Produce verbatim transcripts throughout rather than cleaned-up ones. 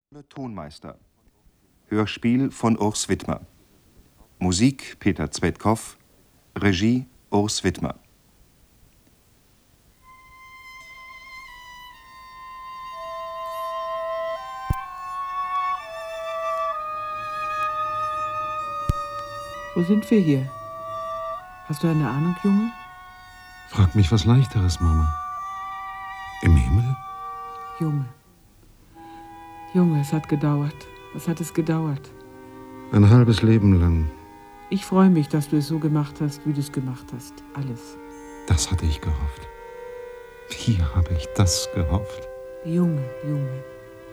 Tonmeister. Hörspiel von Urs Widmer. Musik Peter Zvedkov. Regie Urs Widmer. Wo sind wir hier? Hast du eine Ahnung, Junge? Frag mich was Leichteres, Mama. Im Himmel? Junge. Junge, es hat gedauert. Was hat es gedauert? Ein halbes Leben lang. Ich freue mich, dass du es so gemacht hast, wie du es gemacht hast. Alles. Das hatte ich gehofft. Wie habe ich das gehofft? Junge, Junge.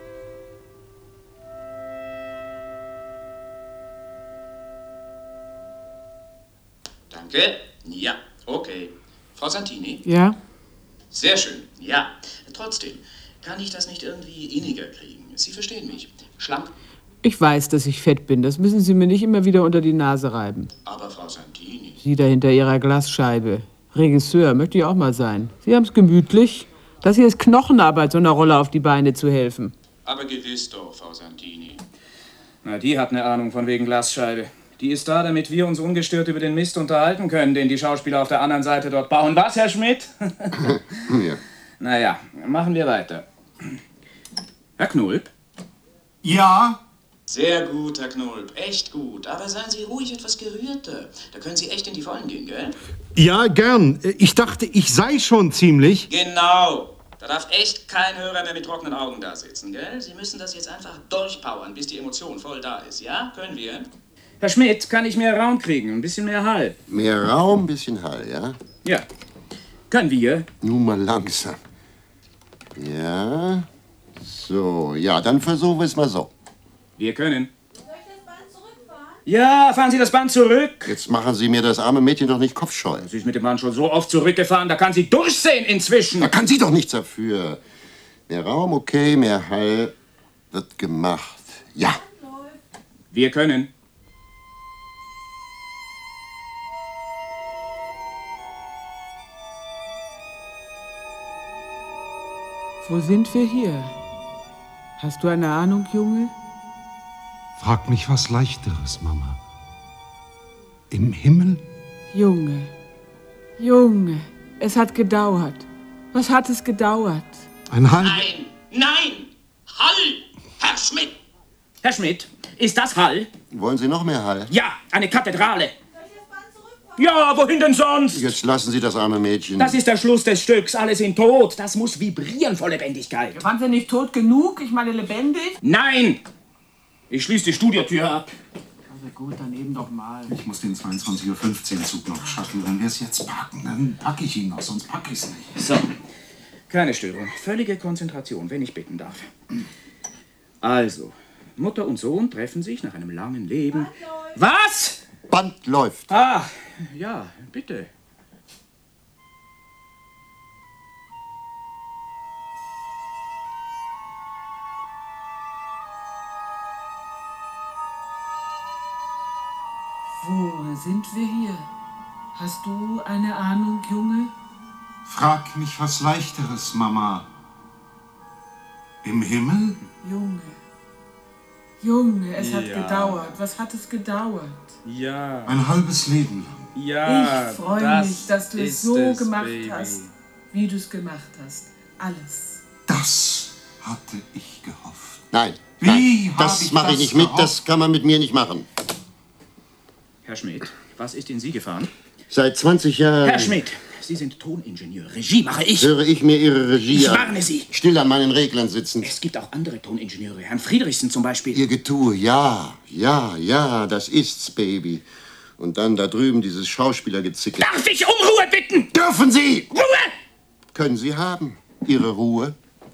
Danke. Ja, okay. Frau Santini? Ja? Sehr schön. Ja. Trotzdem, kann ich das nicht irgendwie inniger kriegen? Sie verstehen mich. Schlank. Ich weiß, dass ich fett bin. Das müssen Sie mir nicht immer wieder unter die Nase reiben. Aber Frau Santini... Sie da hinter Ihrer Glasscheibe. Regisseur, möchte ich auch mal sein. Sie haben's gemütlich. Das hier ist Knochenarbeit, so einer Rolle auf die Beine zu helfen. Aber gewiss doch, Frau Santini. Na, die hat eine Ahnung von wegen Glasscheibe. Die ist da, damit wir uns ungestört über den Mist unterhalten können, den die Schauspieler auf der anderen Seite dort bauen. Was, Herr Schmidt? Ja. Naja, machen wir weiter. Herr Knulp? Ja? Sehr gut, Herr Knulp. Echt gut. Aber seien Sie ruhig etwas gerührter. Da können Sie echt in die Vollen gehen, gell? Ja, gern. Ich dachte, ich sei schon ziemlich. Genau. Da darf echt kein Hörer mehr mit trockenen Augen da sitzen, gell? Sie müssen das jetzt einfach durchpowern, bis die Emotion voll da ist, ja? Können wir? Herr Schmidt, kann ich mehr Raum kriegen? Ein bisschen mehr Hall? Mehr Raum, bisschen Hall, ja? Ja. Können wir? Nun mal langsam. Ja. So, ja, dann versuchen wir es mal so. Wir können. Soll ich das Band zurückfahren? Ja, fahren Sie das Band zurück. Jetzt machen Sie mir das arme Mädchen doch nicht kopfscheu. Sie ist mit dem Band schon so oft zurückgefahren, da kann sie durchsehen inzwischen. Da kann sie doch nichts dafür. Mehr Raum, okay, mehr Hall wird gemacht. Ja. Wir können. Wo sind wir hier? Hast du eine Ahnung, Junge? Frag mich was Leichteres, Mama. Im Himmel? Junge. Junge. Es hat gedauert. Was hat es gedauert? Ein halb... Nein! Nein! Hall! Herr Schmidt! Herr Schmidt, ist das Hall? Wollen Sie noch mehr Hall? Ja, eine Kathedrale. Ja, wohin denn sonst? Jetzt lassen Sie das arme Mädchen. Das ist der Schluss des Stücks. Alle sind tot. Das muss vibrieren vor Lebendigkeit. Waren Sie nicht tot genug? Ich meine lebendig? Nein! Ich schließe die Studiotür ab. Also gut, dann eben doch mal. Ich muss den zweiundzwanzig Uhr fünfzehn Zug noch schaffen. Wenn wir es jetzt packen, dann packe ich ihn noch, sonst packe ich es nicht. So, keine Störung. Völlige Konzentration, wenn ich bitten darf. Also, Mutter und Sohn treffen sich nach einem langen Leben. Was? Band läuft. Ah, ja, bitte. Wo sind wir hier? Hast du eine Ahnung, Junge? Frag mich was Leichteres, Mama. Im Himmel? Junge. Junge, es hat Ja. gedauert. Was hat es gedauert? Ja, Ein halbes Leben lang. ja. ich freue das mich, dass du es ist so es, gemacht Baby. hast, wie du es gemacht hast. Alles. Das hatte ich gehofft. Nein. Wie Nein, hab das ich mache ich das nicht mit. gehofft? Das kann man mit mir nicht machen. Herr Schmidt, was ist in Sie gefahren? Seit zwanzig Jahren Herr Schmidt, Sie sind Toningenieur. Regie mache ich. höre ich mir Ihre Regie Ich an. warne Sie. Still an meinen Reglern sitzen. Es gibt auch andere Toningenieure. Herrn Friedrichsen zum Beispiel. Ihr Getue, ja, ja, ja, das ist's, Baby. Und dann da drüben dieses Schauspielergezicke. Darf ich um Ruhe bitten? Dürfen Sie! Ruhe! Können Sie haben. Ihre Ruhe.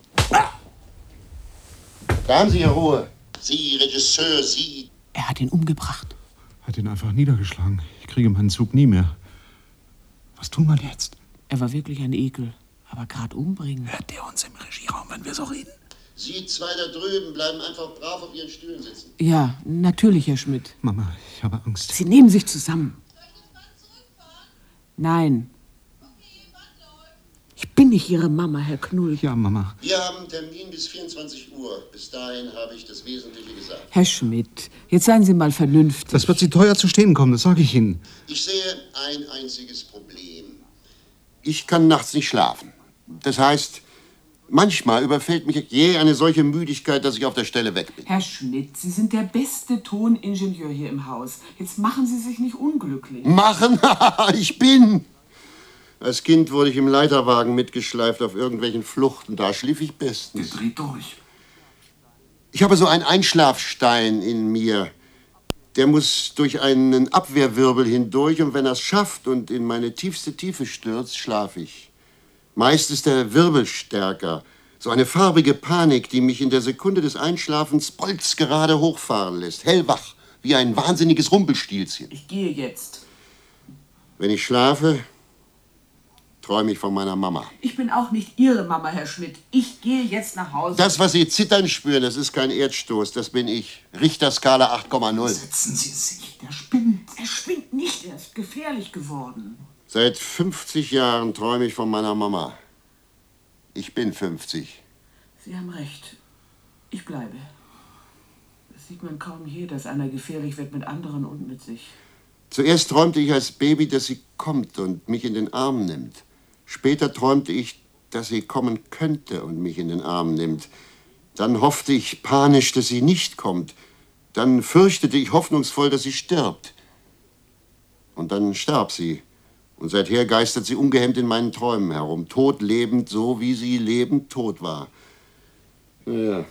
Da haben Sie Ihre Ruhe. Sie, Regisseur, Sie. Er hat ihn umgebracht. Hat ihn einfach niedergeschlagen. Ich kriege meinen Zug nie mehr. Was tun wir jetzt? Er war wirklich ein Ekel. Aber gerade umbringen. Hört der uns im Regieraum, wenn wir so reden? Sie zwei da drüben bleiben einfach brav auf Ihren Stühlen sitzen. Ja, natürlich, Herr Schmidt. Mama, ich habe Angst. Sie nehmen sich zusammen. Nein. Ich bin nicht Ihre Mama, Herr Knull. Ja, Mama. Wir haben einen Termin bis vierundzwanzig Uhr. Bis dahin habe ich das Wesentliche gesagt. Herr Schmidt, jetzt seien Sie mal vernünftig. Das wird Sie teuer zu stehen kommen, das sage ich Ihnen. Ich sehe ein einziges Problem. Ich kann nachts nicht schlafen. Das heißt, manchmal überfällt mich je eine solche Müdigkeit, dass ich auf der Stelle weg bin. Herr Schmidt, Sie sind der beste Toningenieur hier im Haus. Jetzt machen Sie sich nicht unglücklich. Machen? Ich bin! Als Kind wurde ich im Leiterwagen mitgeschleift auf irgendwelchen Fluchten. Da schlief ich bestens. Der dreht durch. Ich habe so einen Einschlafstein in mir. Der muss durch einen Abwehrwirbel hindurch und wenn er es schafft und in meine tiefste Tiefe stürzt, schlafe ich. Meist ist der Wirbel stärker. So eine farbige Panik, die mich in der Sekunde des Einschlafens bolzgerade hochfahren lässt. Hellwach, wie ein wahnsinniges Rumpelstilzchen. Ich gehe jetzt. Wenn ich schlafe, träume ich von meiner Mama. Ich bin auch nicht Ihre Mama, Herr Schmidt. Ich gehe jetzt nach Hause. Das, was Sie zittern spüren, das ist kein Erdstoß, das bin ich. Richterskala acht Komma null. Setzen Sie sich, der spinnt. Er spinnt nicht, er ist gefährlich geworden. Seit fünfzig Jahren träume ich von meiner Mama. Ich bin fünfzig. Sie haben recht. Ich bleibe. Das sieht man kaum hier, dass einer gefährlich wird mit anderen und mit sich. Zuerst träumte ich als Baby, dass sie kommt und mich in den Arm nimmt. Später träumte ich, dass sie kommen könnte und mich in den Arm nimmt. Dann hoffte ich panisch, dass sie nicht kommt. Dann fürchtete ich hoffnungsvoll, dass sie stirbt. Und dann starb sie. Und seither geistert sie ungehemmt in meinen Träumen herum, todlebend, so wie sie lebend tot war. Ja.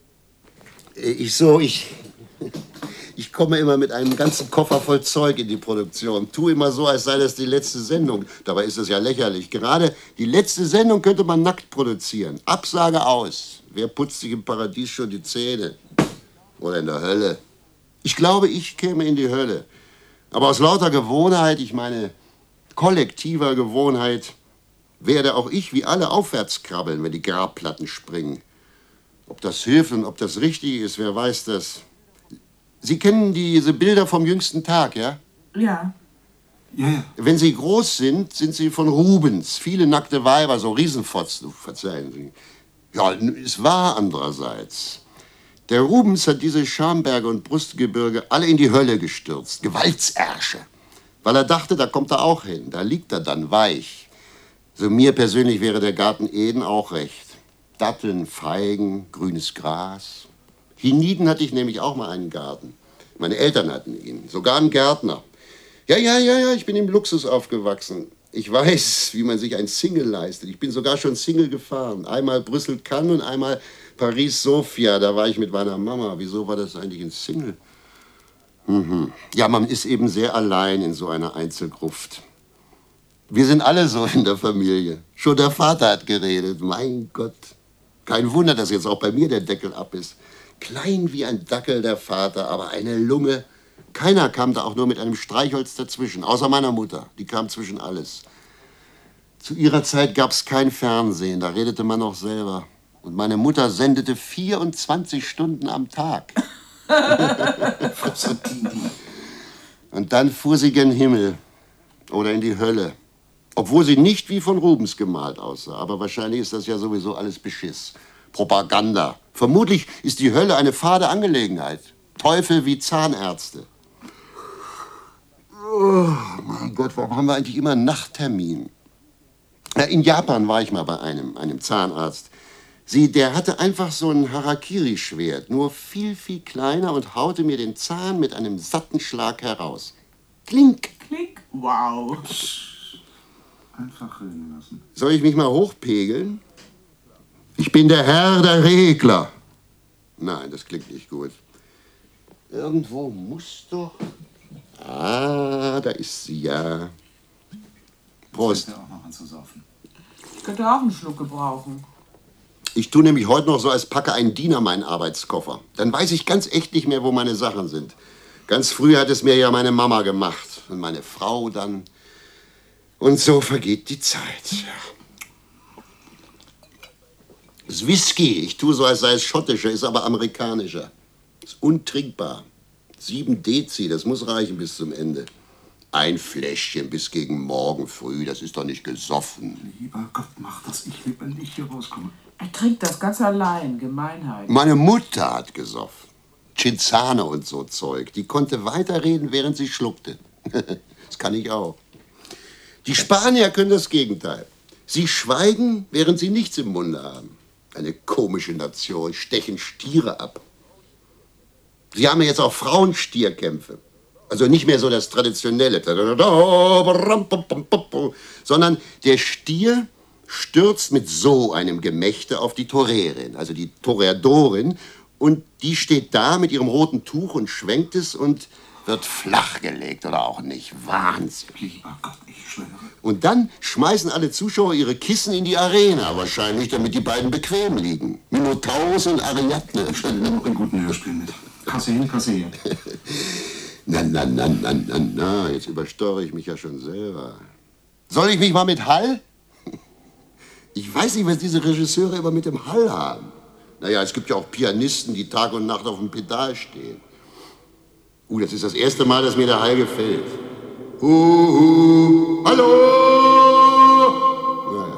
Ich so, ich... Ich komme immer mit einem ganzen Koffer voll Zeug in die Produktion. Tu immer so, als sei das die letzte Sendung. Dabei ist es ja lächerlich. Gerade die letzte Sendung könnte man nackt produzieren. Absage aus. Wer putzt sich im Paradies schon die Zähne? Oder in der Hölle? Ich glaube, ich käme in die Hölle. Aber aus lauter Gewohnheit, ich meine kollektiver Gewohnheit, werde auch ich wie alle aufwärts krabbeln, wenn die Grabplatten springen. Ob das hilft und ob das richtig ist, wer weiß das. Sie kennen diese Bilder vom jüngsten Tag, ja? Ja. Ja, ja. Wenn sie groß sind, sind sie von Rubens. Viele nackte Weiber, so Riesenfotzen, verzeihen Sie. Ja, es war andererseits. Der Rubens hat diese Schamberge und Brustgebirge alle in die Hölle gestürzt. Gewaltsärsche. Weil er dachte, da kommt er auch hin. Da liegt er dann weich. So mir persönlich wäre der Garten Eden auch recht. Datteln, Feigen, grünes Gras. Hienieden hatte ich nämlich auch mal einen Garten. Meine Eltern hatten ihn, sogar einen Gärtner. Ja, ja, ja, ja, ich bin im Luxus aufgewachsen. Ich weiß, wie man sich ein Single leistet. Ich bin sogar schon Single gefahren. Einmal Brüssel-Cannes und einmal Paris-Sofia. Da war ich mit meiner Mama. Wieso war das eigentlich ein Single? Mhm. Ja, man ist eben sehr allein in so einer Einzelgruft. Wir sind alle so in der Familie. Schon der Vater hat geredet. Mein Gott. Kein Wunder, dass jetzt auch bei mir der Deckel ab ist. Klein wie ein Dackel der Vater, aber eine Lunge. Keiner kam da auch nur mit einem Streichholz dazwischen, außer meiner Mutter. Die kam zwischen alles. Zu ihrer Zeit gab es kein Fernsehen, da redete man noch selber. Und meine Mutter sendete vierundzwanzig Stunden am Tag. Und dann fuhr sie gen Himmel oder in die Hölle. Obwohl sie nicht wie von Rubens gemalt aussah. Aber wahrscheinlich ist das ja sowieso alles Beschiss. Propaganda. Vermutlich ist die Hölle eine fade Angelegenheit. Teufel wie Zahnärzte. Oh, mein Gott, warum haben wir eigentlich immer einen Nachttermin? Ja, in Japan war ich mal bei einem, einem Zahnarzt. Sie, der hatte einfach so ein Harakiri-Schwert, nur viel, viel kleiner und haute mir den Zahn mit einem satten Schlag heraus. Klink. Klick. Wow. Einfach reden lassen. Soll ich mich mal hochpegeln? Ich bin der Herr der Regler. Nein, das klingt nicht gut. Irgendwo muss doch... Ah, da ist sie ja. Prost. Ich auch noch anzusaufen. Ich könnte auch einen Schluck gebrauchen. Ich tue nämlich heute noch so, als packe ein Diener meinen Arbeitskoffer. Dann weiß ich ganz echt nicht mehr, wo meine Sachen sind. Ganz früh hat es mir ja meine Mama gemacht. Und meine Frau dann. Und so vergeht die Zeit. Ja. Das Whisky, ich tue so, als sei es schottischer, ist aber amerikanischer. Ist untrinkbar. Sieben Dezi, das muss reichen bis zum Ende. Ein Fläschchen bis gegen morgen früh, das ist doch nicht gesoffen. Lieber Gott, mach, dass ich lebendig hier rauskomme. Er trinkt das ganz allein, Gemeinheit. Meine Mutter hat gesoffen. Cinzano und so Zeug. Die konnte weiterreden, während sie schluckte. Das kann ich auch. Die Spanier können das Gegenteil. Sie schweigen, während sie nichts im Munde haben. Eine komische Nation, stechen Stiere ab. Sie haben ja jetzt auch Frauenstierkämpfe. Also nicht mehr so das Traditionelle, sondern der Stier stürzt mit so einem Gemächte auf die Torerin, also die Toreadorin, und die steht da mit ihrem roten Tuch und schwenkt es und wird flachgelegt oder auch nicht. Wahnsinn. Lieber Gott, ich schwöre. Und dann schmeißen alle Zuschauer ihre Kissen in die Arena, wahrscheinlich, damit die beiden bequem liegen. Minotaurus und Ariadne. Ich stelle noch in guten Hörspielen mit. Kasse hin, Kasse her. Na, na, na, na, na, na, jetzt übersteuere ich mich ja schon selber. Soll ich mich mal mit Hall? Ich weiß nicht, was diese Regisseure immer mit dem Hall haben. Naja, es gibt ja auch Pianisten, die Tag und Nacht auf dem Pedal stehen. Uh, das ist das erste Mal, dass mir der Hall gefällt. Uh, uh, hallo! Naja.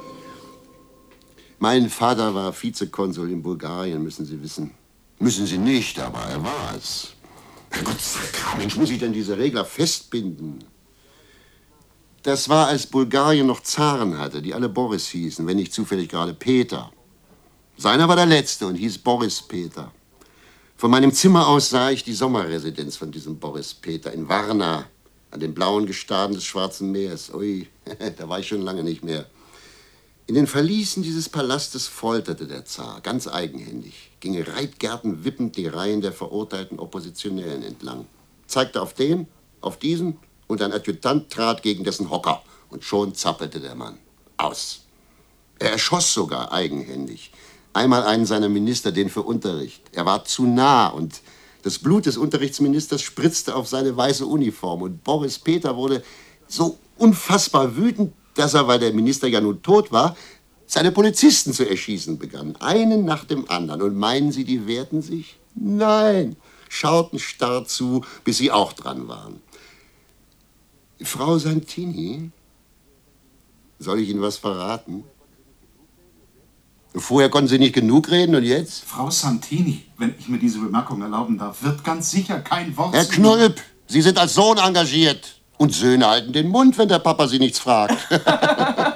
Mein Vater war Vizekonsul in Bulgarien, müssen Sie wissen. Müssen Sie nicht, aber er war es. Gott, Mensch, muss ich denn diese Regler festbinden? Das war, als Bulgarien noch Zaren hatte, die alle Boris hießen, wenn nicht zufällig gerade Peter. Seiner war der Letzte und hieß Boris Peter. Von meinem Zimmer aus sah ich die Sommerresidenz von diesem Boris Peter in Varna, an den blauen Gestaden des Schwarzen Meeres. Ui, da war ich schon lange nicht mehr. In den Verließen dieses Palastes folterte der Zar, ganz eigenhändig, ging Reitgärten wippend die Reihen der verurteilten Oppositionellen entlang, zeigte auf den, auf diesen, und ein Adjutant trat gegen dessen Hocker, und schon zappelte der Mann. Aus. Er erschoss sogar eigenhändig. Einmal einen seiner Minister, den für Unterricht. Er war zu nah, und das Blut des Unterrichtsministers spritzte auf seine weiße Uniform. Und Boris Peter wurde so unfassbar wütend, dass er, weil der Minister ja nun tot war, seine Polizisten zu erschießen begann. Einen nach dem anderen. Und meinen Sie, die wehrten sich? Nein, schauten starr zu, bis sie auch dran waren. Frau Santini, soll ich Ihnen was verraten? Vorher konnten Sie nicht genug reden und jetzt? Frau Santini, wenn ich mir diese Bemerkung erlauben darf, wird ganz sicher kein Wort... Herr Knulp, Sie sind als Sohn engagiert. Und Söhne halten den Mund, wenn der Papa sie nichts fragt. Soll ich das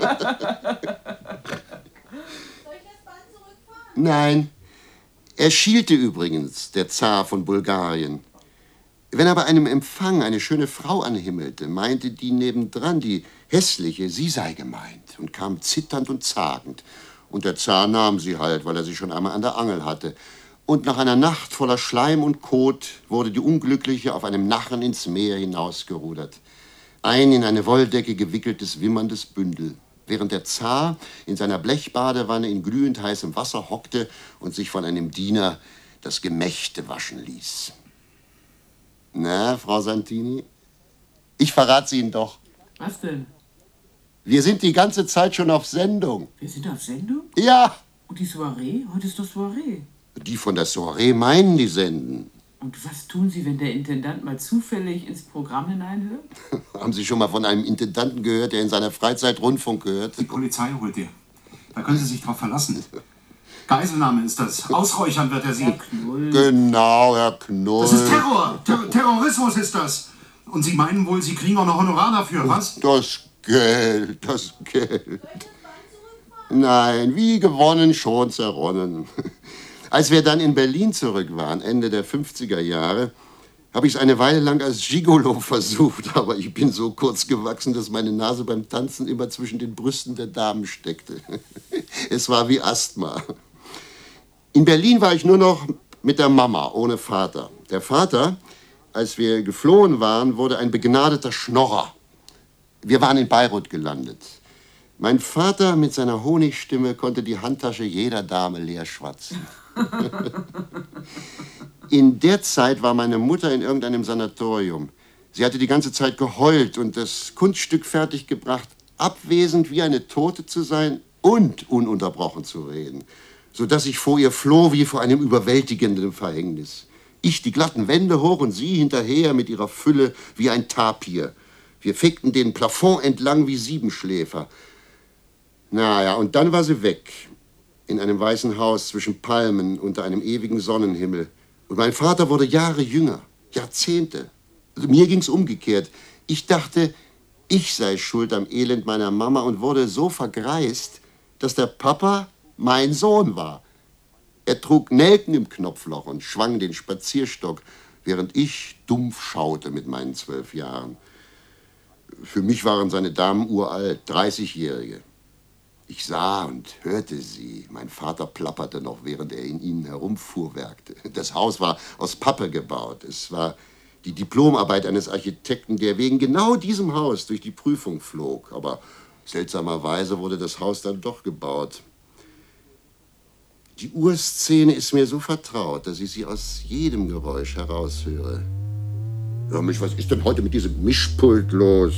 Band zurückfahren? Nein. Er schielte übrigens, der Zar von Bulgarien. Wenn er bei einem Empfang eine schöne Frau anhimmelte, meinte die nebendran, die hässliche, sie sei gemeint und kam zitternd und zagend. Und der Zar nahm sie halt, weil er sie schon einmal an der Angel hatte. Und nach einer Nacht voller Schleim und Kot wurde die Unglückliche auf einem Nachen ins Meer hinausgerudert. Ein in eine Wolldecke gewickeltes, wimmerndes Bündel, während der Zar in seiner Blechbadewanne in glühend heißem Wasser hockte und sich von einem Diener das Gemächte waschen ließ. Na, Frau Santini, ich verrate Ihnen doch. Was denn? Wir sind die ganze Zeit schon auf Sendung. Wir sind auf Sendung? Ja. Und die Soiree? Heute ist doch Soiree. Die von der Soiree meinen, die senden. Und was tun Sie, wenn der Intendant mal zufällig ins Programm hineinhört? Haben Sie schon mal von einem Intendanten gehört, der in seiner Freizeit Rundfunk hört? Die Polizei holt ihr. Da können Sie sich drauf verlassen. Geiselnahme ist das. Ausräuchern wird er Sie. Herr Knull. Genau, Herr Knull. Das ist Terror. Ter Terrorismus ist das. Und Sie meinen wohl, Sie kriegen auch noch Honorar dafür, was? Das Geld, das Geld. Nein, wie gewonnen, schon zerronnen. Als wir dann in Berlin zurück waren, Ende der fünfziger Jahre, habe ich es eine Weile lang als Gigolo versucht. Aber ich bin so kurz gewachsen, dass meine Nase beim Tanzen immer zwischen den Brüsten der Damen steckte. Es war wie Asthma. In Berlin war ich nur noch mit der Mama, ohne Vater. Der Vater, als wir geflohen waren, wurde ein begnadeter Schnorrer. Wir waren in Bayreuth gelandet. Mein Vater mit seiner Honigstimme konnte die Handtasche jeder Dame leer schwatzen. In der Zeit war meine Mutter in irgendeinem Sanatorium. Sie hatte die ganze Zeit geheult und das Kunststück fertiggebracht, abwesend wie eine Tote zu sein und ununterbrochen zu reden, sodass ich vor ihr floh wie vor einem überwältigenden Verhängnis. Ich die glatten Wände hoch und sie hinterher mit ihrer Fülle wie ein Tapir. Wir fegten den Plafond entlang wie Siebenschläfer. Naja, und dann war sie weg. In einem weißen Haus zwischen Palmen unter einem ewigen Sonnenhimmel. Und mein Vater wurde Jahre jünger. Jahrzehnte. Also mir ging's umgekehrt. Ich dachte, ich sei schuld am Elend meiner Mama und wurde so vergreist, dass der Papa mein Sohn war. Er trug Nelken im Knopfloch und schwang den Spazierstock, während ich dumpf schaute mit meinen zwölf Jahren. Für mich waren seine Damen uralt, dreißigjährige. Ich sah und hörte sie. Mein Vater plapperte noch, während er in ihnen herumfuhrwerkte. Das Haus war aus Pappe gebaut. Es war die Diplomarbeit eines Architekten, der wegen genau diesem Haus durch die Prüfung flog. Aber seltsamerweise wurde das Haus dann doch gebaut. Die Urszene ist mir so vertraut, dass ich sie aus jedem Geräusch heraushöre. Hör mich, was ist denn heute mit diesem Mischpult los?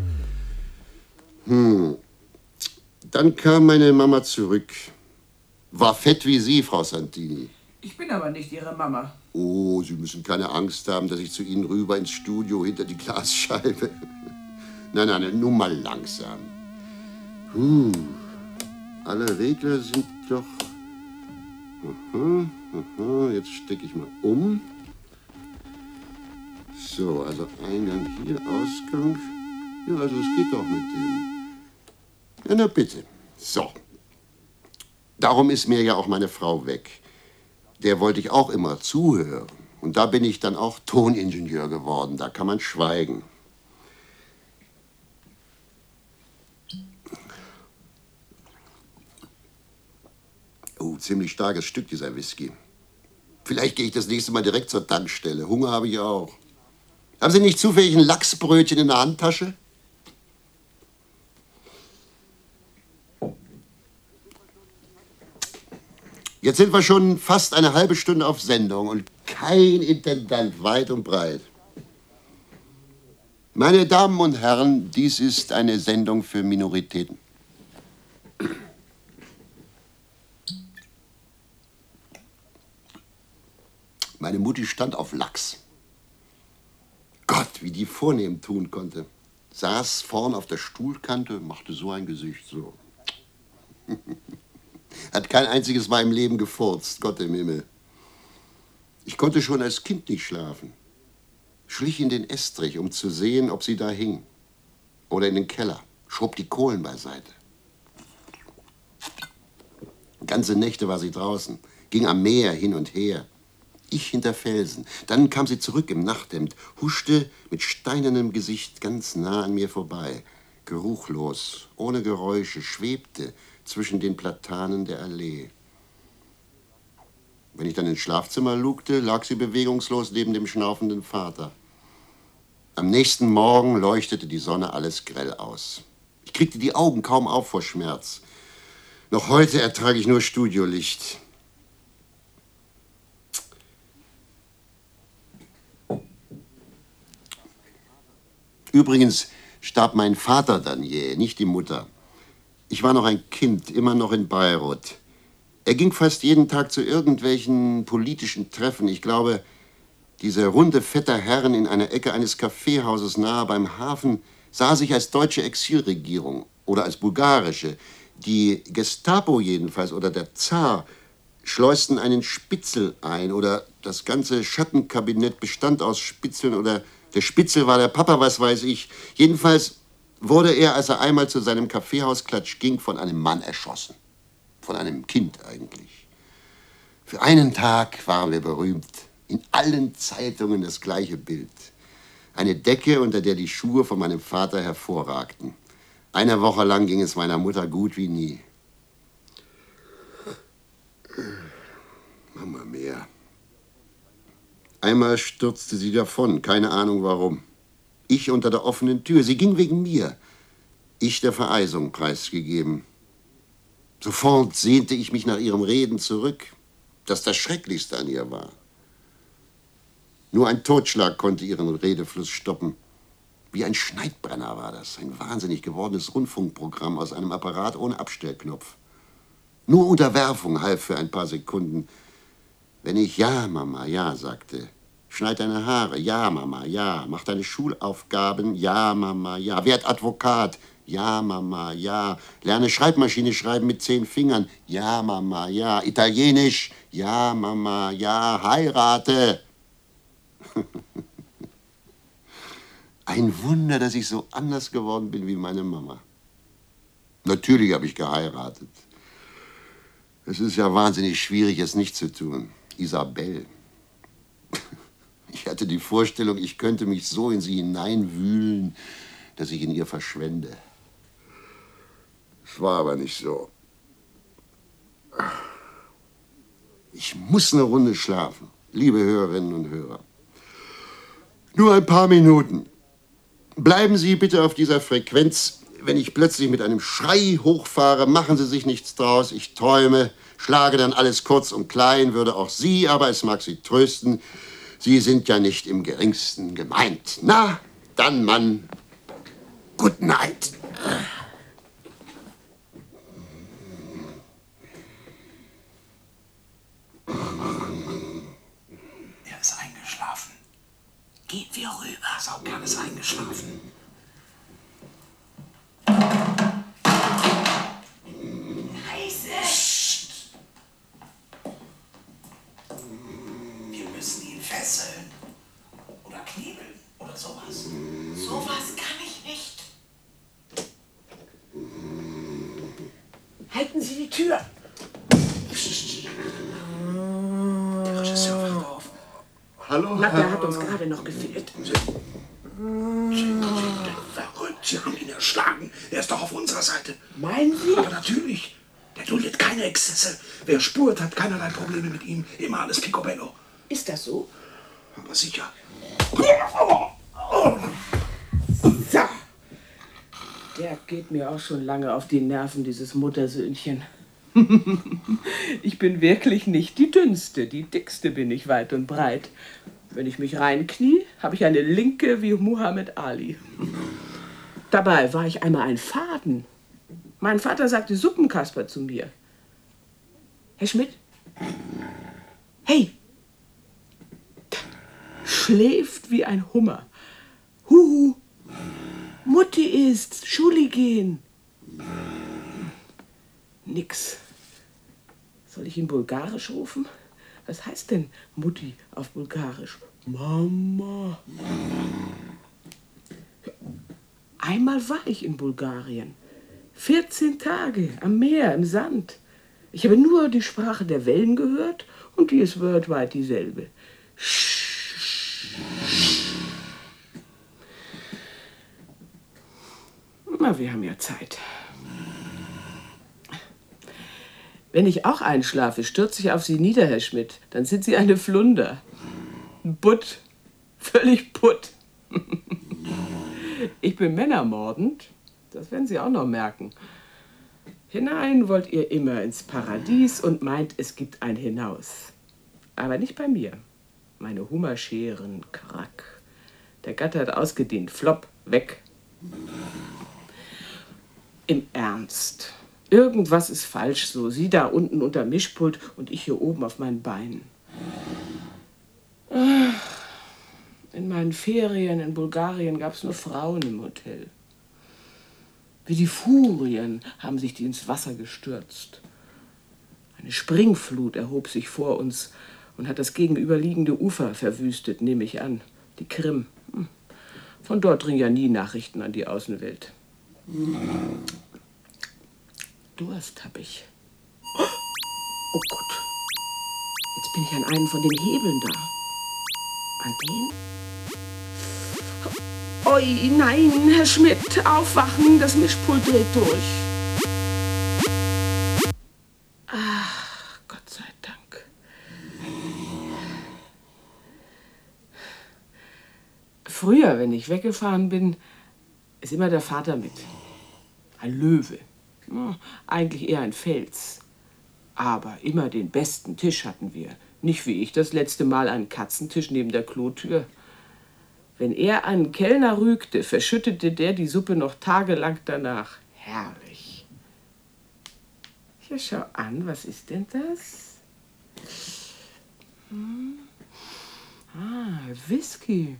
Hm. Dann kam meine Mama zurück. War fett wie Sie, Frau Santini. Ich bin aber nicht Ihre Mama. Oh, Sie müssen keine Angst haben, dass ich zu Ihnen rüber ins Studio hinter die Glasscheibe. Nein, nein, nur mal langsam. Huh. Alle Regler sind doch... Aha, aha. Jetzt stecke ich mal um. So, also Eingang hier, Ausgang. Ja, also es geht doch mit dem. Ja, na bitte. So. Darum ist mir ja auch meine Frau weg. Der wollte ich auch immer zuhören. Und da bin ich dann auch Toningenieur geworden. Da kann man schweigen. Oh, ziemlich starkes Stück, dieser Whisky. Vielleicht gehe ich das nächste Mal direkt zur Tankstelle. Hunger habe ich auch. Haben Sie nicht zufällig ein Lachsbrötchen in der Handtasche? Jetzt sind wir schon fast eine halbe Stunde auf Sendung und kein Intendant, weit und breit. Meine Damen und Herren, dies ist eine Sendung für Minoritäten. Meine Mutti stand auf Lachs. Gott, wie die vornehm tun konnte. Saß vorn auf der Stuhlkante, machte so ein Gesicht, so. Hat kein einziges Mal im Leben gefurzt, Gott im Himmel. Ich konnte schon als Kind nicht schlafen. Schlich in den Estrich, um zu sehen, ob sie da hing. Oder in den Keller, schob die Kohlen beiseite. Ganze Nächte war sie draußen, ging am Meer hin und her. Ich hinter Felsen. Dann kam sie zurück im Nachthemd, huschte mit steinernem Gesicht ganz nah an mir vorbei. Geruchlos, ohne Geräusche, schwebte zwischen den Platanen der Allee. Wenn ich dann ins Schlafzimmer lugte, lag sie bewegungslos neben dem schnaufenden Vater. Am nächsten Morgen leuchtete die Sonne alles grell aus. Ich kriegte die Augen kaum auf vor Schmerz. Noch heute ertrage ich nur Studiolicht. Übrigens starb mein Vater dann jäh, nicht die Mutter. Ich war noch ein Kind, immer noch in Bayreuth. Er ging fast jeden Tag zu irgendwelchen politischen Treffen. Ich glaube, diese runde, fette Herren in einer Ecke eines Kaffeehauses nahe beim Hafen sah sich als deutsche Exilregierung oder als bulgarische. Die Gestapo jedenfalls oder der Zar schleusten einen Spitzel ein oder das ganze Schattenkabinett bestand aus Spitzeln oder der Spitzel war der Papa, was weiß ich. Jedenfalls wurde er, als er einmal zu seinem Kaffeehausklatsch ging, von einem Mann erschossen. Von einem Kind eigentlich. Für einen Tag waren wir berühmt. In allen Zeitungen das gleiche Bild. Eine Decke, unter der die Schuhe von meinem Vater hervorragten. Eine Woche lang ging es meiner Mutter gut wie nie. Mama mehr. Einmal stürzte sie davon, keine Ahnung warum. Ich unter der offenen Tür. Sie ging wegen mir. Ich der Vereisung preisgegeben. Sofort sehnte ich mich nach ihrem Reden zurück, das das Schrecklichste an ihr war. Nur ein Totschlag konnte ihren Redefluss stoppen. Wie ein Schneidbrenner war das, ein wahnsinnig gewordenes Rundfunkprogramm aus einem Apparat ohne Abstellknopf. Nur Unterwerfung half für ein paar Sekunden. Wenn ich ja, Mama, ja sagte, Schneid deine Haare. Ja, Mama, ja. Mach deine Schulaufgaben. Ja, Mama, ja. Werd Advokat. Ja, Mama, ja. Lerne Schreibmaschine schreiben mit zehn Fingern. Ja, Mama, ja. Italienisch. Ja, Mama, ja. Heirate. Ein Wunder, dass ich so anders geworden bin wie meine Mama. Natürlich habe ich geheiratet. Es ist ja wahnsinnig schwierig, es nicht zu tun. Isabel. Ich hatte die Vorstellung, ich könnte mich so in sie hineinwühlen, dass ich in ihr verschwende. Es war aber nicht so. Ich muss eine Runde schlafen, liebe Hörerinnen und Hörer. Nur ein paar Minuten. Bleiben Sie bitte auf dieser Frequenz. Wenn ich plötzlich mit einem Schrei hochfahre, machen Sie sich nichts draus. Ich träume, schlage dann alles kurz und klein, würde auch Sie, aber es mag Sie trösten. Sie sind ja nicht im geringsten gemeint. Na, dann, Mann, good night. Er ist eingeschlafen. Gehen wir rüber. Saugan ist eingeschlafen. Psst. Wir müssen ihn fesseln. Oder knebeln. Oder sowas. Sowas kann ich nicht. Halten Sie die Tür. Psst. Der Regisseur wacht auf. Hallo? Na, der hat uns gerade noch gefehlt. Sie verrückt. Sie haben ihn erschlagen. Er ist doch auf unserer Seite. Meinen Sie? Aber natürlich. Der duldet keine Exzesse. Wer spurt, hat keinerlei Probleme mit ihm. Immer alles picobello. Ist das so? Aber sicher. So. Der geht mir auch schon lange auf die Nerven, dieses Muttersöhnchen. Ich bin wirklich nicht die dünnste, die dickste bin ich weit und breit. Wenn ich mich reinknie, habe ich eine Linke wie Muhammad Ali. Dabei war ich einmal ein Faden. Mein Vater sagte Suppenkasper zu mir. Herr Schmidt? Hey! Schläft wie ein Hummer. Huhu! Mutti ist, Schule gehen. Nix. Soll ich ihn bulgarisch rufen? Was heißt denn Mutti auf Bulgarisch? Mama. Einmal war ich in Bulgarien. vierzehn Tage am Meer, im Sand. Ich habe nur die Sprache der Wellen gehört und die ist worldwide dieselbe. Na, wir haben ja Zeit. Wenn ich auch einschlafe, stürze ich auf Sie nieder, Herr Schmidt. Dann sind Sie eine Flunder. Butt. Völlig putt. Ich bin männermordend. Das werden Sie auch noch merken. Hinein wollt ihr immer ins Paradies und meint, es gibt ein Hinaus. Aber nicht bei mir. Meine Hummerscheren, krack. Der Gatte hat ausgedient. Flop, weg. Im Ernst. Irgendwas ist falsch so. Sie da unten unter Mischpult und ich hier oben auf meinen Beinen. In meinen Ferien in Bulgarien gab es nur Frauen im Hotel. Wie die Furien haben sich die ins Wasser gestürzt. Eine Springflut erhob sich vor uns und hat das gegenüberliegende Ufer verwüstet, nehme ich an. Die Krim. Von dort dringen ja nie Nachrichten an die Außenwelt. Durst hab ich. Oh Gott. Jetzt bin ich an einen von den Hebeln da. An den? Oi, nein, Herr Schmidt, aufwachen, das Mischpult dreht durch. Ach, Gott sei Dank. Früher, wenn ich weggefahren bin, ist immer der Vater mit. Ein Löwe. Ja, eigentlich eher ein Fels. Aber immer den besten Tisch hatten wir. Nicht wie ich das letzte Mal einen Katzentisch neben der Klotür. Wenn er einen Kellner rügte, verschüttete der die Suppe noch tagelang danach. Herrlich. Ja, schau an, was ist denn das? Hm. Ah, Whisky.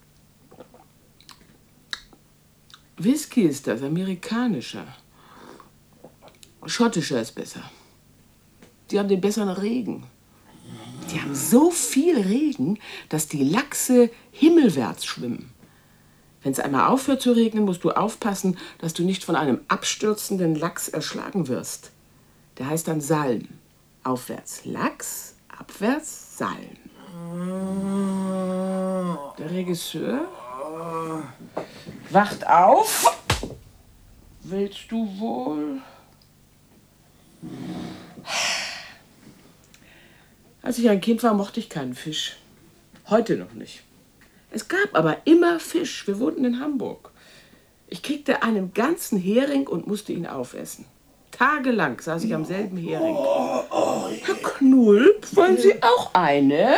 Whisky ist das, amerikanischer. Schottischer ist besser. Die haben den besseren Regen. Die haben so viel Regen, dass die Lachse himmelwärts schwimmen. Wenn es einmal aufhört zu regnen, musst du aufpassen, dass du nicht von einem abstürzenden Lachs erschlagen wirst. Der heißt dann Salm. Aufwärts Lachs, abwärts Salm. Der Regisseur wacht auf. Willst du wohl? Als ich ein Kind war, mochte ich keinen Fisch. Heute noch nicht. Es gab aber immer Fisch. Wir wohnten in Hamburg. Ich kriegte einen ganzen Hering und musste ihn aufessen. Tagelang saß ich am selben Hering. Herr Knulp, wollen Sie auch eine?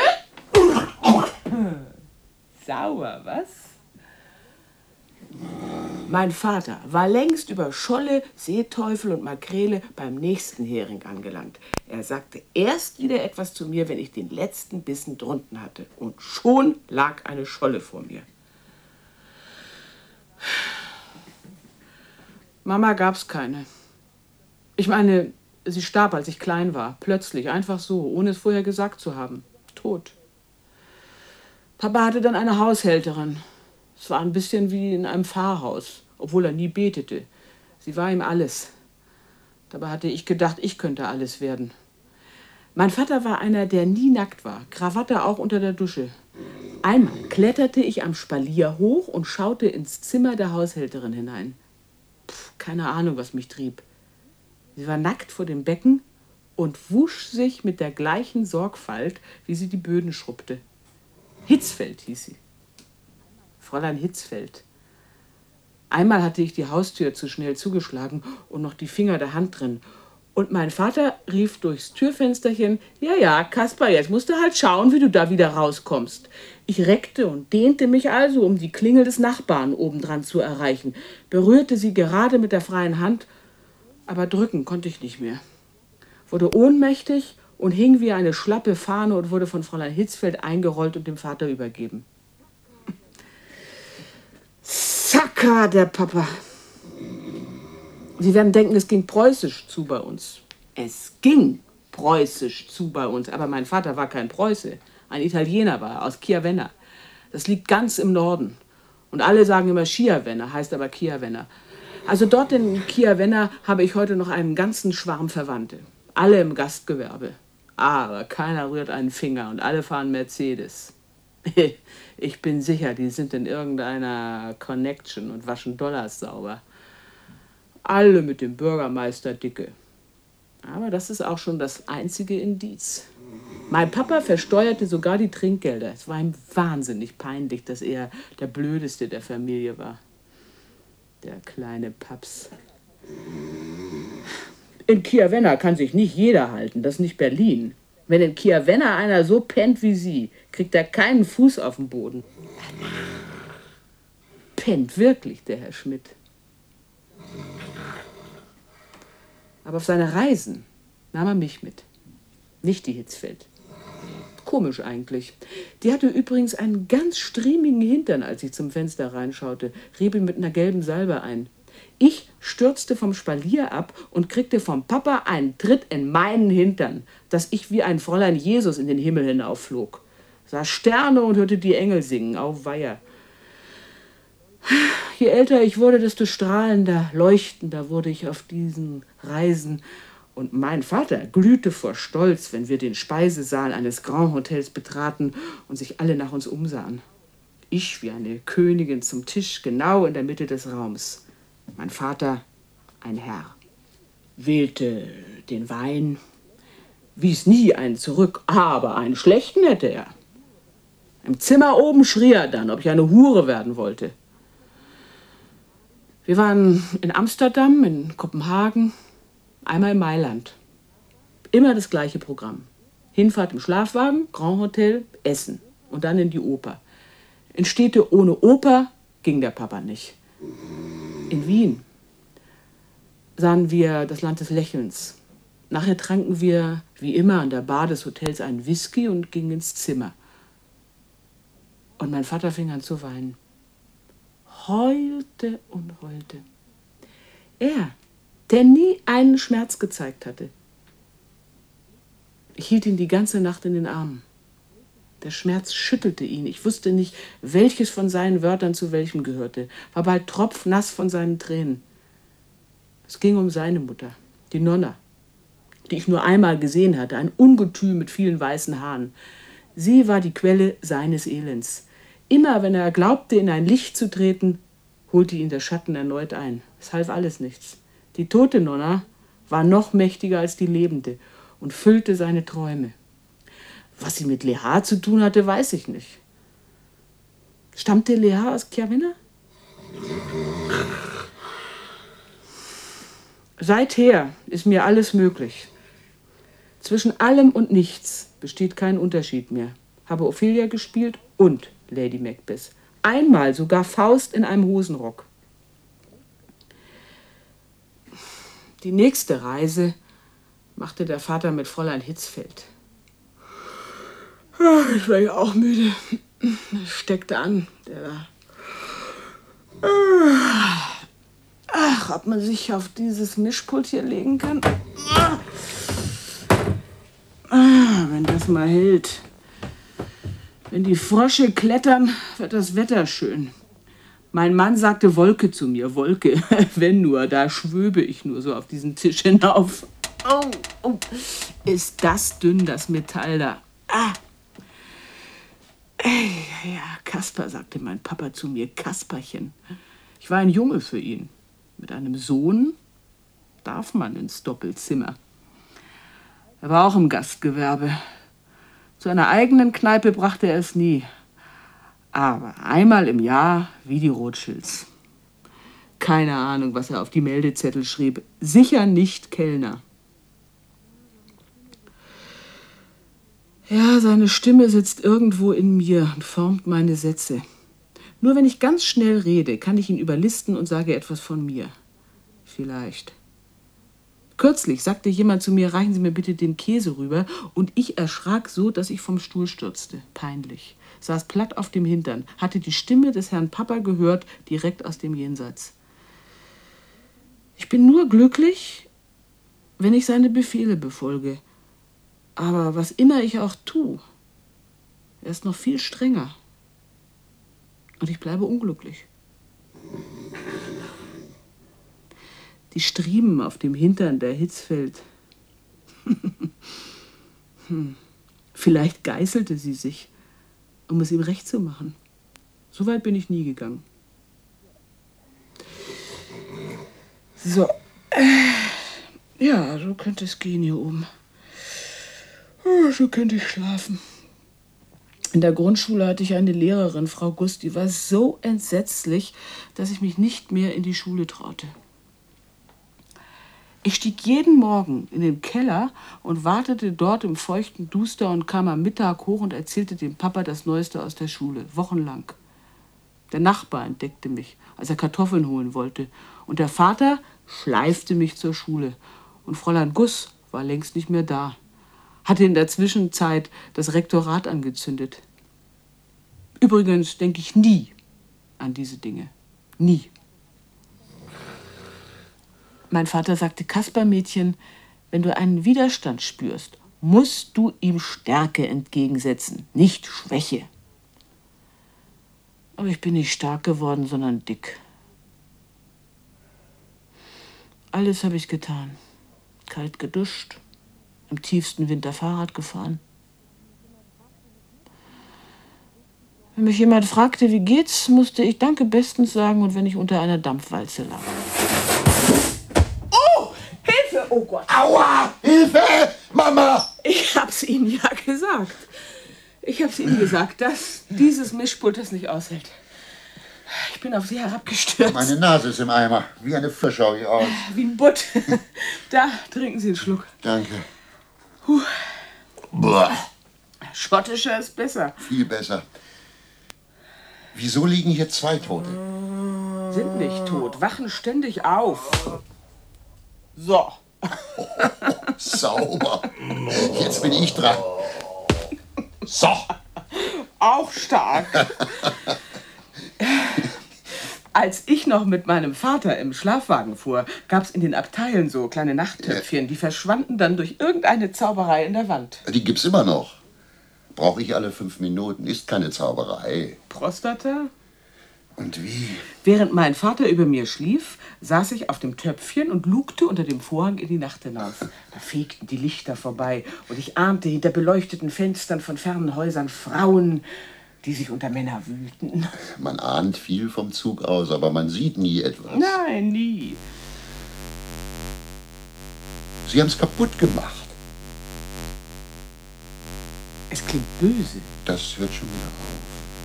Sauer, was? Mein Vater war längst über Scholle, Seeteufel und Makrele beim nächsten Hering angelangt. Er sagte erst wieder etwas zu mir, wenn ich den letzten Bissen drunten hatte. Und schon lag eine Scholle vor mir. Mama gab's keine. Ich meine, sie starb, als ich klein war. Plötzlich, einfach so, ohne es vorher gesagt zu haben. Tot. Papa hatte dann eine Haushälterin. Es war ein bisschen wie in einem Pfarrhaus, obwohl er nie betete. Sie war ihm alles. Dabei hatte ich gedacht, ich könnte alles werden. Mein Vater war einer, der nie nackt war, Krawatte auch unter der Dusche. Einmal kletterte ich am Spalier hoch und schaute ins Zimmer der Haushälterin hinein. Puh, keine Ahnung, was mich trieb. Sie war nackt vor dem Becken und wusch sich mit der gleichen Sorgfalt, wie sie die Böden schrubbte. Hitzfeld hieß sie. Fräulein Hitzfeld. Einmal hatte ich die Haustür zu schnell zugeschlagen und noch die Finger der Hand drin. Und mein Vater rief durchs Türfensterchen, ja, ja, Kaspar, jetzt musst du halt schauen, wie du da wieder rauskommst. Ich reckte und dehnte mich also, um die Klingel des Nachbarn obendran zu erreichen, berührte sie gerade mit der freien Hand, aber drücken konnte ich nicht mehr. Wurde ohnmächtig und hing wie eine schlappe Fahne und wurde von Fräulein Hitzfeld eingerollt und dem Vater übergeben. Zacker, der Papa. Sie werden denken, es ging preußisch zu bei uns. Es ging preußisch zu bei uns, aber mein Vater war kein Preuße. Ein Italiener war er, aus Chiavenna. Das liegt ganz im Norden. Und alle sagen immer Chiavenna, heißt aber Chiavenna. Also dort in Chiavenna habe ich heute noch einen ganzen Schwarm Verwandte. Alle im Gastgewerbe. Aber keiner rührt einen Finger und alle fahren Mercedes. Ich bin sicher, die sind in irgendeiner Connection und waschen Dollars sauber. Alle mit dem Bürgermeister dicke. Aber das ist auch schon das einzige Indiz. Mein Papa versteuerte sogar die Trinkgelder. Es war ihm wahnsinnig peinlich, dass er der Blödeste der Familie war. Der kleine Paps. In Chiavenna kann sich nicht jeder halten, das ist nicht Berlin. Wenn in Chiavenna einer so pennt wie Sie, kriegt er keinen Fuß auf den Boden. Pennt wirklich, der Herr Schmidt. Aber auf seine Reisen nahm er mich mit. Nicht die Hitzfeld. Komisch eigentlich. Die hatte übrigens einen ganz striemigen Hintern, als ich zum Fenster reinschaute, rieb ihn mit einer gelben Salbe ein. Ich stürzte vom Spalier ab und kriegte vom Papa einen Tritt in meinen Hintern, dass ich wie ein Fräulein Jesus in den Himmel hinaufflog. Sah Sterne und hörte die Engel singen, auweia. Je älter ich wurde, desto strahlender, leuchtender wurde ich auf diesen Reisen. Und mein Vater glühte vor Stolz, wenn wir den Speisesaal eines Grand Hotels betraten und sich alle nach uns umsahen. Ich wie eine Königin zum Tisch, genau in der Mitte des Raums. Mein Vater, ein Herr, wählte den Wein, wies nie einen zurück, aber einen schlechten hätte er. Im Zimmer oben schrie er dann, ob ich eine Hure werden wollte. Wir waren in Amsterdam, in Kopenhagen, einmal in Mailand. Immer das gleiche Programm. Hinfahrt im Schlafwagen, Grand Hotel, Essen und dann in die Oper. In Städte ohne Oper ging der Papa nicht. In Wien sahen wir das Land des Lächelns. Nachher tranken wir, wie immer, an der Bar des Hotels einen Whisky und gingen ins Zimmer. Und mein Vater fing an zu weinen. Heulte und heulte. Er, der nie einen Schmerz gezeigt hatte. Ich hielt ihn die ganze Nacht in den Armen. Der Schmerz schüttelte ihn. Ich wusste nicht, welches von seinen Wörtern zu welchem gehörte. War bald tropfnass von seinen Tränen. Es ging um seine Mutter, die Nonna, die ich nur einmal gesehen hatte, ein Ungetüm mit vielen weißen Haaren. Sie war die Quelle seines Elends. Immer, wenn er glaubte, in ein Licht zu treten, holte ihn der Schatten erneut ein. Es half alles nichts. Die tote Nonna war noch mächtiger als die lebende und füllte seine Träume. Was sie mit Leha zu tun hatte, weiß ich nicht. Stammte Leha aus Chiavenna? Seither ist mir alles möglich. Zwischen allem und nichts besteht kein Unterschied mehr. Habe Ophelia gespielt und Lady Macbeth. Einmal sogar Faust in einem Hosenrock. Die nächste Reise machte der Vater mit Fräulein Hitzfeld. Ich war ja auch müde. Steckte an, der da. Ach, ob man sich auf dieses Mischpult hier legen kann. Ah, wenn das mal hält. Wenn die Frösche klettern, wird das Wetter schön. Mein Mann sagte Wolke zu mir. Wolke, wenn nur, da schwöbe ich nur so auf diesen Tisch hinauf. Oh, oh. Ist das dünn, das Metall da. Ah. Ja, Kasper, sagte mein Papa zu mir, Kasperchen. Ich war ein Junge für ihn. Mit einem Sohn darf man ins Doppelzimmer. Er war auch im Gastgewerbe. Zu einer eigenen Kneipe brachte er es nie. Aber einmal im Jahr wie die Rothschilds. Keine Ahnung, was er auf die Meldezettel schrieb. Sicher nicht Kellner. Ja, seine Stimme sitzt irgendwo in mir und formt meine Sätze. Nur wenn ich ganz schnell rede, kann ich ihn überlisten und sage etwas von mir. Vielleicht. Kürzlich sagte jemand zu mir, reichen Sie mir bitte den Käse rüber, und ich erschrak so, dass ich vom Stuhl stürzte. Peinlich. Saß platt auf dem Hintern, hatte die Stimme des Herrn Papa gehört, direkt aus dem Jenseits. Ich bin nur glücklich, wenn ich seine Befehle befolge. Aber was immer ich auch tue, er ist noch viel strenger. Und ich bleibe unglücklich. Die Striemen auf dem Hintern der Hitzfeld. hm. Vielleicht geißelte sie sich, um es ihm recht zu machen. So weit bin ich nie gegangen. So. Ja, so könnte es gehen hier oben. So könnte ich schlafen. In der Grundschule hatte ich eine Lehrerin, Frau Gust, die war so entsetzlich, dass ich mich nicht mehr in die Schule traute. Ich stieg jeden Morgen in den Keller und wartete dort im feuchten Duster und kam am Mittag hoch und erzählte dem Papa das Neueste aus der Schule, wochenlang. Der Nachbar entdeckte mich, als er Kartoffeln holen wollte, und der Vater schleifte mich zur Schule. Und Fräulein Guss war längst nicht mehr da. Hatte in der Zwischenzeit das Rektorat angezündet. Übrigens denke ich nie an diese Dinge. Nie. Mein Vater sagte, Kaspermädchen, wenn du einen Widerstand spürst, musst du ihm Stärke entgegensetzen, nicht Schwäche. Aber ich bin nicht stark geworden, sondern dick. Alles habe ich getan. Kalt geduscht, im tiefsten Winter Fahrrad gefahren. Wenn mich jemand fragte, wie geht's, musste ich Danke bestens sagen, und wenn ich unter einer Dampfwalze lag. Oh, Hilfe! Oh Gott! Aua! Hilfe! Mama! Ich hab's Ihnen ja gesagt. Ich hab's Ihnen gesagt, dass dieses Mischpult das nicht aushält. Ich bin auf Sie herabgestürzt. Meine Nase ist im Eimer. Wie eine Fisch schau ich aus. Wie ein Butt. Da, trinken Sie einen Schluck. Danke. Puh. Boah. Schottischer ist besser. Viel besser. Wieso liegen hier zwei Tote? Sind nicht tot, wachen ständig auf. So. Sauber. Jetzt bin ich dran. So. Auch stark. Als ich noch mit meinem Vater im Schlafwagen fuhr, gab es in den Abteilen so kleine Nachttöpfchen, die verschwanden dann durch irgendeine Zauberei in der Wand. Die gibt's immer noch. Brauche ich alle fünf Minuten. Ist keine Zauberei. Prostata? Und wie? Während mein Vater über mir schlief, saß ich auf dem Töpfchen und lugte unter dem Vorhang in die Nacht hinaus. Da fegten die Lichter vorbei und ich ahnte hinter beleuchteten Fenstern von fernen Häusern Frauen, die sich unter Männer wühlten. Man ahnt viel vom Zug aus, aber man sieht nie etwas. Nein, nie. Sie haben es kaputt gemacht. Es klingt böse. Das hört schon wieder auf.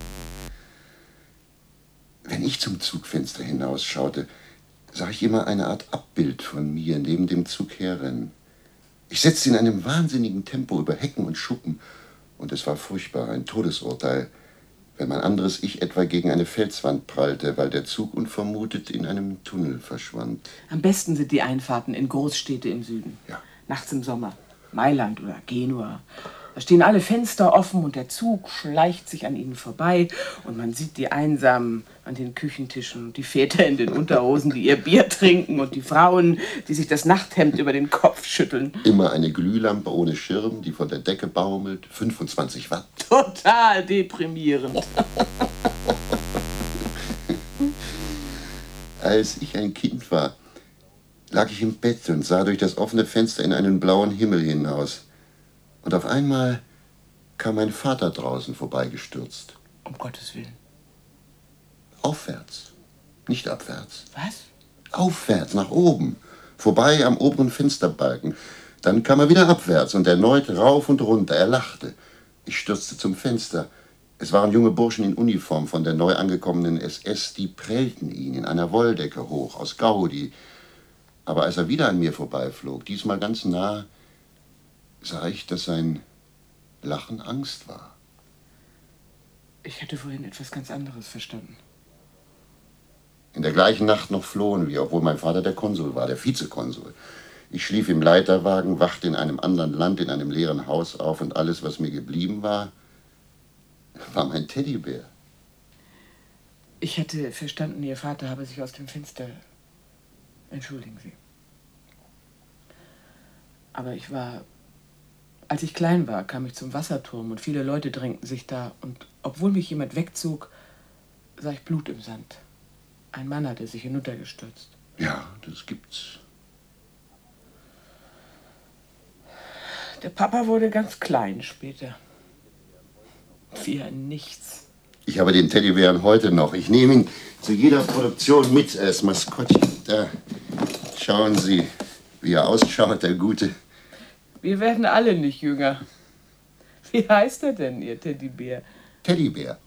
Wenn ich zum Zugfenster hinausschaute, sah ich immer eine Art Abbild von mir neben dem Zug herrennen. Ich setzte in einem wahnsinnigen Tempo über Hecken und Schuppen und es war furchtbar, ein Todesurteil, wenn mein anderes Ich etwa gegen eine Felswand prallte, weil der Zug unvermutet in einem Tunnel verschwand. Am besten sind die Einfahrten in Großstädte im Süden. Ja. Nachts im Sommer. Mailand oder Genua. Da stehen alle Fenster offen und der Zug schleicht sich an ihnen vorbei und man sieht die Einsamen an den Küchentischen, die Väter in den Unterhosen, die ihr Bier trinken und die Frauen, die sich das Nachthemd über den Kopf schütteln. Immer eine Glühlampe ohne Schirm, die von der Decke baumelt, fünfundzwanzig Watt. Total deprimierend. Als ich ein Kind war, lag ich im Bett und sah durch das offene Fenster in einen blauen Himmel hinaus. Und auf einmal kam mein Vater draußen vorbeigestürzt. Um Gottes Willen. Aufwärts, nicht abwärts. Was? Aufwärts, nach oben. Vorbei am oberen Fensterbalken. Dann kam er wieder abwärts und erneut rauf und runter. Er lachte. Ich stürzte zum Fenster. Es waren junge Burschen in Uniform von der neu angekommenen S S, die prellten ihn in einer Wolldecke hoch, aus Gaudi. Aber als er wieder an mir vorbeiflog, diesmal ganz nah, sah ich, dass sein Lachen Angst war. Ich hatte vorhin etwas ganz anderes verstanden. In der gleichen Nacht noch flohen wir, obwohl mein Vater der Konsul war, der Vizekonsul. Ich schlief im Leiterwagen, wachte in einem anderen Land, in einem leeren Haus auf und alles, was mir geblieben war, war mein Teddybär. Ich hatte verstanden, Ihr Vater habe sich aus dem Fenster... Entschuldigen Sie. Aber ich war... Als ich klein war, kam ich zum Wasserturm und viele Leute drängten sich da. Und obwohl mich jemand wegzog, sah ich Blut im Sand. Ein Mann hatte sich hinuntergestürzt. Ja, das gibt's. Der Papa wurde ganz klein später. Wie ein Nichts. Ich habe den Teddybären heute noch. Ich nehme ihn zu jeder Produktion mit als Maskottchen. Da schauen Sie, wie er ausschaut, der Gute. Wir werden alle nicht jünger. Wie heißt er denn, Ihr Teddybär? Teddybär.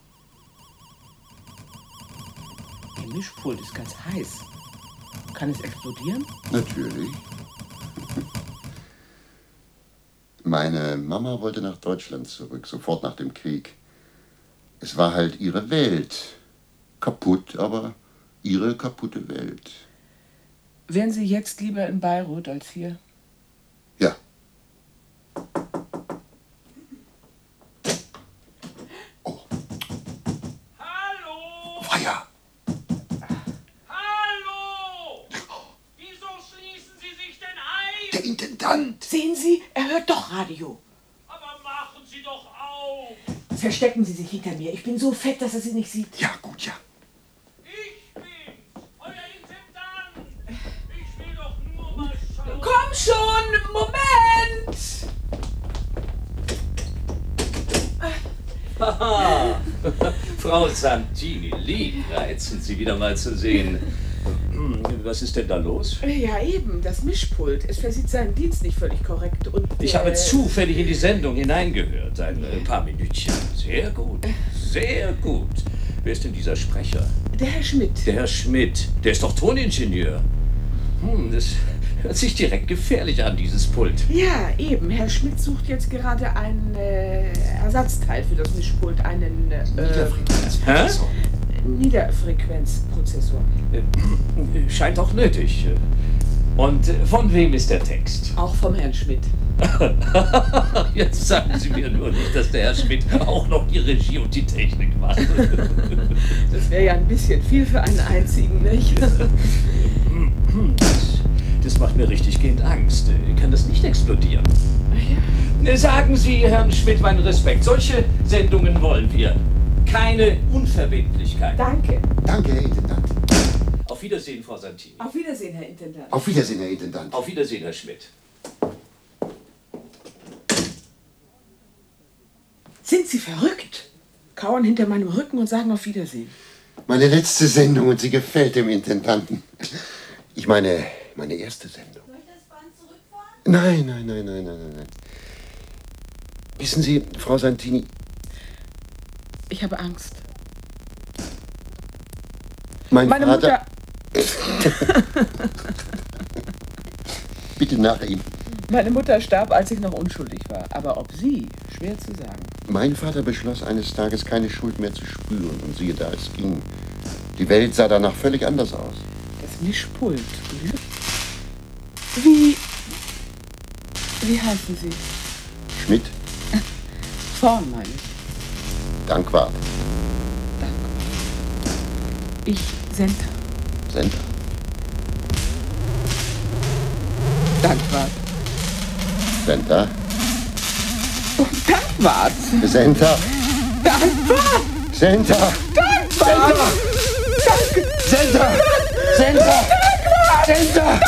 Ihr Mischpult ist ganz heiß. Kann es explodieren? Natürlich. Meine Mama wollte nach Deutschland zurück, sofort nach dem Krieg. Es war halt ihre Welt. Kaputt, aber ihre kaputte Welt. Wären Sie jetzt lieber in Beirut als hier? Ja. Oh. Hallo! Feier! Hallo! Wieso schließen Sie sich denn ein? Der Intendant! Sehen Sie, er hört doch Radio. Aber machen Sie doch auf! Verstecken Sie sich hinter mir. Ich bin so fett, dass er Sie nicht sieht. Ja, gut, ja. Ich bin's, euer Intendant! Ich will doch nur mal schauen. Komm schon, Moment! Haha, Frau Santini, liebreizend, Sie wieder mal zu sehen. Was ist denn da los? Ja, eben, das Mischpult. Es versieht seinen Dienst nicht völlig korrekt. Und Ich äh, habe zufällig in die Sendung hineingehört. Ein äh, paar Minütchen. Sehr gut, sehr gut. Wer ist denn dieser Sprecher? Der Herr Schmidt. Der Herr Schmidt. Der ist doch Toningenieur. Hm, das hört sich direkt gefährlich an, dieses Pult. Ja, eben. Herr Schmidt sucht jetzt gerade ein äh, Ersatzteil für das Mischpult. Einen äh, Niederfrequenzprozessor. Niederfrequenzprozessor. Äh, scheint auch nötig. Und äh, von wem ist der Text? Auch vom Herrn Schmidt. Jetzt sagen Sie mir nur nicht, dass der Herr Schmidt auch noch die Regie und die Technik macht. Das wäre ja ein bisschen viel für einen einzigen, nicht? Das, das macht mir richtig gehend Angst. Kann das nicht explodieren? Ja. Sagen Sie, Herrn Schmidt, meinen Respekt. Solche Sendungen wollen wir. Keine Unverbindlichkeit. Danke. Danke, Herr Intendant. Auf Wiedersehen, Frau Santini. Auf Wiedersehen, Herr Intendant. Auf Wiedersehen, Herr Intendant. Auf Wiedersehen, Herr Schmidt. Sind Sie verrückt? Kauern hinter meinem Rücken und sagen auf Wiedersehen. Meine letzte Sendung und sie gefällt dem Intendanten. Ich meine, meine erste Sendung. Soll ich das Band zurückfahren? Nein, nein, nein, nein, nein, nein, nein. Wissen Sie, Frau Santini... Ich habe Angst. Mein Meine Vater... Mutter... Bitte nach ihm. Meine Mutter starb, als ich noch unschuldig war. Aber ob sie, schwer zu sagen. Mein Vater beschloss eines Tages, keine Schuld mehr zu spüren. Und siehe da, es ging. Die Welt sah danach völlig anders aus. Das Mischpult. Wie... Wie heißen Sie? Schmidt, Vorn, meine ich. Dankwart, Ich, Senta. Senta, Dankwart. Senta, Dankwart. Senta, Dankwart. Senta, Dankwart. Senta, Senta, Senta.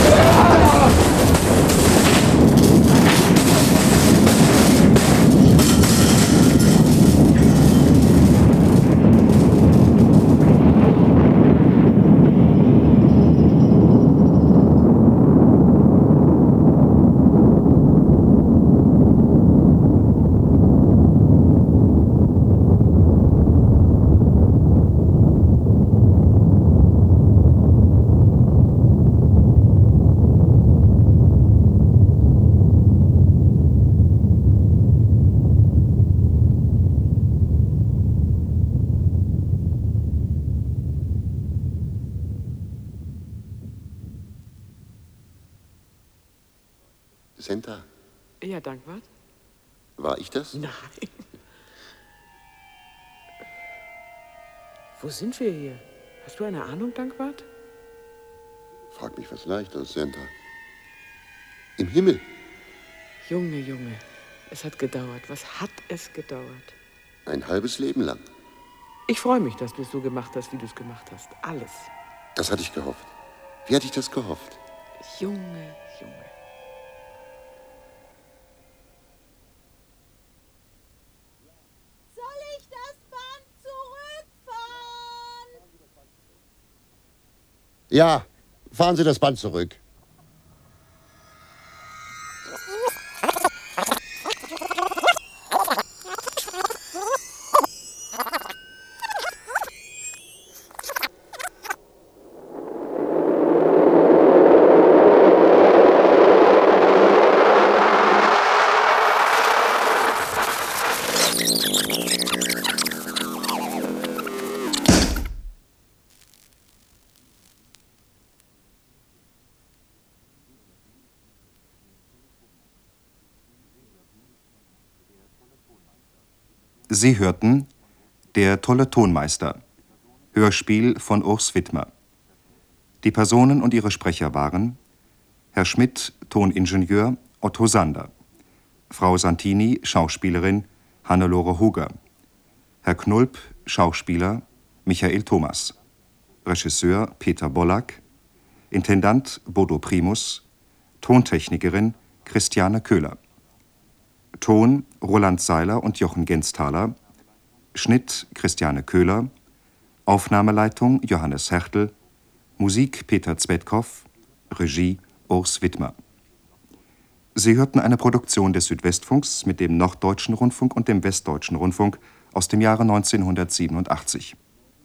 Senta, Ja, Dankwart. war ich das? Nein. Wo sind wir hier? Hast du eine Ahnung, Dankwart? Frag mich was Leichtes, Senta. Im Himmel. Junge, Junge. Es hat gedauert. Was hat es gedauert? Ein halbes Leben lang. Ich freue mich, dass du es so gemacht hast, wie du es gemacht hast. Alles. Das hatte ich gehofft. Wie hatte ich das gehofft? Junge, Junge. Soll ich das Band zurückfahren? Ja, fahren Sie das Band zurück. Sie hörten Der tolle Tonmeister, Hörspiel von Urs Widmer. Die Personen und ihre Sprecher waren Herr Schmidt, Toningenieur Otto Sander, Frau Santini, Schauspielerin Hannelore Huger, Herr Knulp, Schauspieler Michael Thomas, Regisseur Peter Bollack, Intendant Bodo Primus, Tontechnikerin Christiane Köhler. Ton Roland Seiler und Jochen Genztaler, Schnitt Christiane Köhler, Aufnahmeleitung Johannes Hertel, Musik Peter Zvedkov, Regie Urs Widmer. Sie hörten eine Produktion des Südwestfunks mit dem Norddeutschen Rundfunk und dem Westdeutschen Rundfunk aus dem Jahre neunzehnhundertsiebenundachtzig.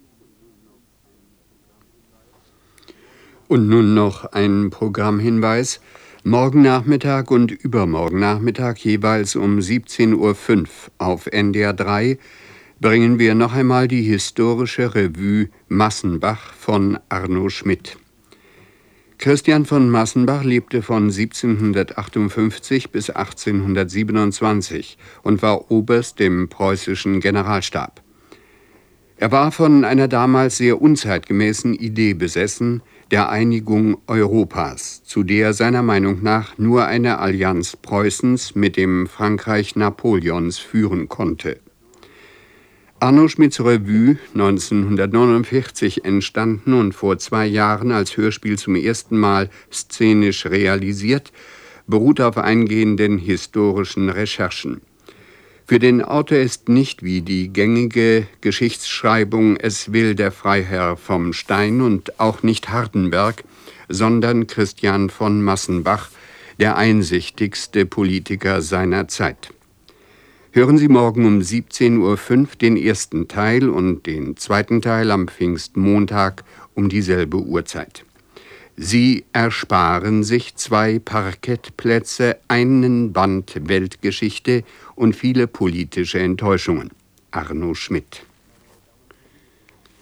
Und nun noch ein Programmhinweis. Morgen Nachmittag und übermorgen Nachmittag jeweils um siebzehn Uhr fünf auf N D R drei bringen wir noch einmal die historische Revue Massenbach von Arno Schmidt. Christian von Massenbach lebte von siebzehnhundertachtundfünfzig bis achtzehnhundertsiebenundzwanzig und war Oberst im preußischen Generalstab. Er war von einer damals sehr unzeitgemäßen Idee besessen, der Einigung Europas, zu der seiner Meinung nach nur eine Allianz Preußens mit dem Frankreich Napoleons führen konnte. Arno Schmidts Revue, neunzehnhundertneunundvierzig entstanden und vor zwei Jahren als Hörspiel zum ersten Mal szenisch realisiert, beruht auf eingehenden historischen Recherchen. Für den Autor ist nicht wie die gängige Geschichtsschreibung Es will der Freiherr vom Stein und auch nicht Hardenberg, sondern Christian von Massenbach, der einsichtigste Politiker seiner Zeit. Hören Sie morgen um siebzehn Uhr fünf den ersten Teil und den zweiten Teil am Pfingstmontag um dieselbe Uhrzeit. Sie ersparen sich zwei Parkettplätze, einen Band Weltgeschichte und viele politische Enttäuschungen. Arno Schmidt.